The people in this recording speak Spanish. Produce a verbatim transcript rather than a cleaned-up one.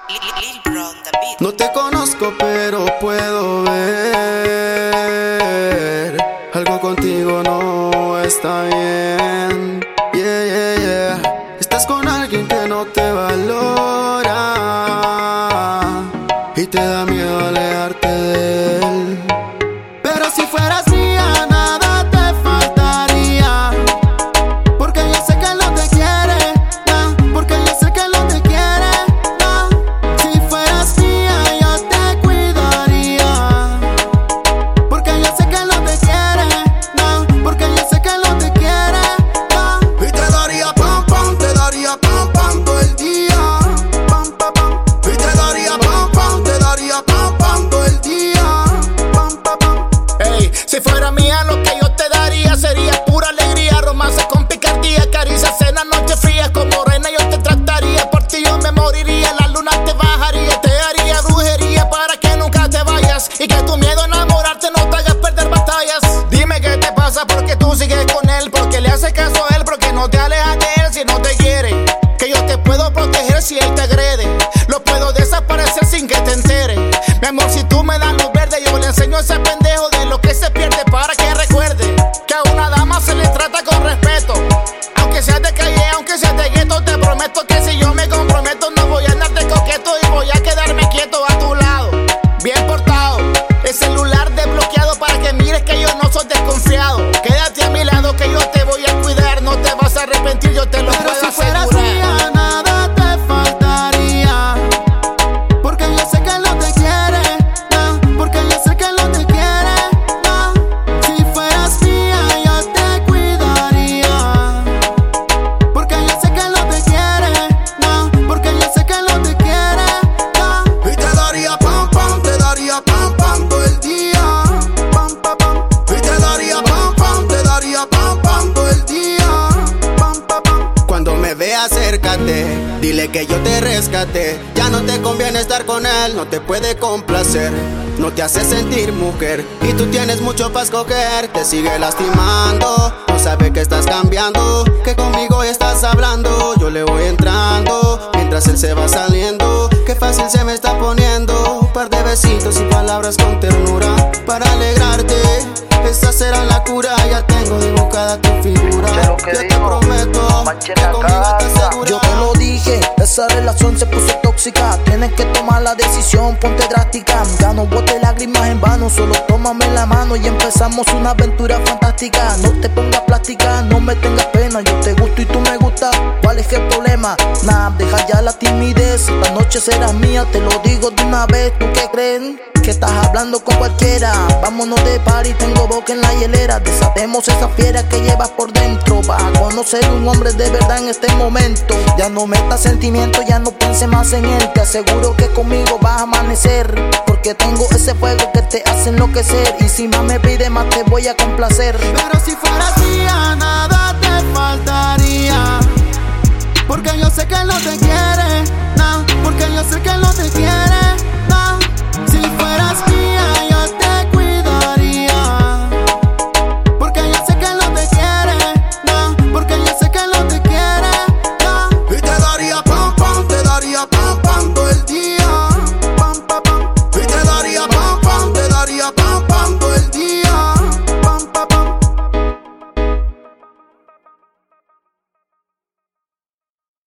No te conozco, pero puedo ver algo contigo no está bien. Yeah, yeah, yeah. Estás con alguien que no te valora y te da miedo alejarte de él. Pero si fueras mía, nada te faltaría, porque yo sé que él no te quiere, no, porque yo sé que él no te quiere, no. Si fueras mía, yo te cuidaría, porque yo sé que él no te quiere, no, porque yo sé que él no te quiere, no. Y te daría pam pam, te daría pam pam todo el día, pam pam pam. Y te daría pam pam, te daría pam pam todo el día, pam pam pam. Ey, si fuera mía lo que yo te daría sería pura alegría, romance con picardía, caricias, cenas, noches frías, como reina yo te trataría, por ti yo me moriría, la luna te bajaría, te haría brujería para que nunca te vayas y que tu miedo a enamorarte no te hagas perder batallas. Dime qué te pasa, porque tú sigues con él, porque le haces caso a él, porque no te alejas de él si no te quiere, que yo te puedo proteger si él te agrede, lo puedo desaparecer sin que te entere. Mi amor, si tú me das luz verde, yo le enseño a ese pendejo de lo que se pierde para que recuerde que a una dama se le trata con respeto. Aunque seas de calle, aunque seas de gueto, te prometo que si yo me comprometo no voy a andar de coqueto y voy a quedarme quieto a tu lado, bien portado. El celular desbloqueado para que mires que yo no soy desconfiado. Quédate a mi lado que yo te voy a cuidar, no te vas a arrepentir, yo te lo Pero puedo si fueras asegurar. mía, nada te faltaría, porque yo sé que él no te quiere, no, porque yo sé que él no te quiere, no. Si fueras mía, yo te cuidaría, porque yo sé que él no te quiere, no, porque yo sé que él no te quiere, no. Y te daría pam pam, te daría pam pam todo el día, pam pam pam. Y te daría pam pam, te daría pam pam todo el día, pam pam pam. Cuando me veas, acércate, dile que yo te rescaté. Ya no te conviene estar con él, no te puede complacer, no te hace sentir mujer y tú tienes mucho para escoger. Te sigue lastimando, no sabe que estás cambiando, que conmigo estás hablando, yo le voy entrando mientras él se va saliendo. Qué fácil se me está poniendo, un par de besitos y palabras con ternura para alegrarte. Esa será la cura, ya tengo dibujada tu figura. Yo te Yo te prometo que conmigo estás segura. Yo te lo dije, esa relación se puso tóxica. Tienes que tomar la decisión, ponte drástica. Ya no botes lágrimas en vano, solo tómame la mano y empezamos una aventura fantástica. No te pongas plástica, no me tengas pena. Yo te gusto y tú me gustas, ¿cuál es el problema? Nah, deja ya la timidez, esta noche serás mía, te lo digo de una vez. ¿Tú qué creen? Que estás hablando con cualquiera. Vámonos de party, tengo boca en la hielera. Desatemos esa fiera que llevas por dentro. Vas a conocer un hombre de verdad en este momento. Ya no metas sentimientos, ya no pienses más en él. Te aseguro que conmigo vas a amanecer, porque tengo ese fuego que te hace enloquecer. Y si más me pides, más te voy a complacer. Pero si fueras mía, nada te faltaría, porque yo sé que él no te quiere, no, porque yo sé que él no te quiere, no. Si fueras mía,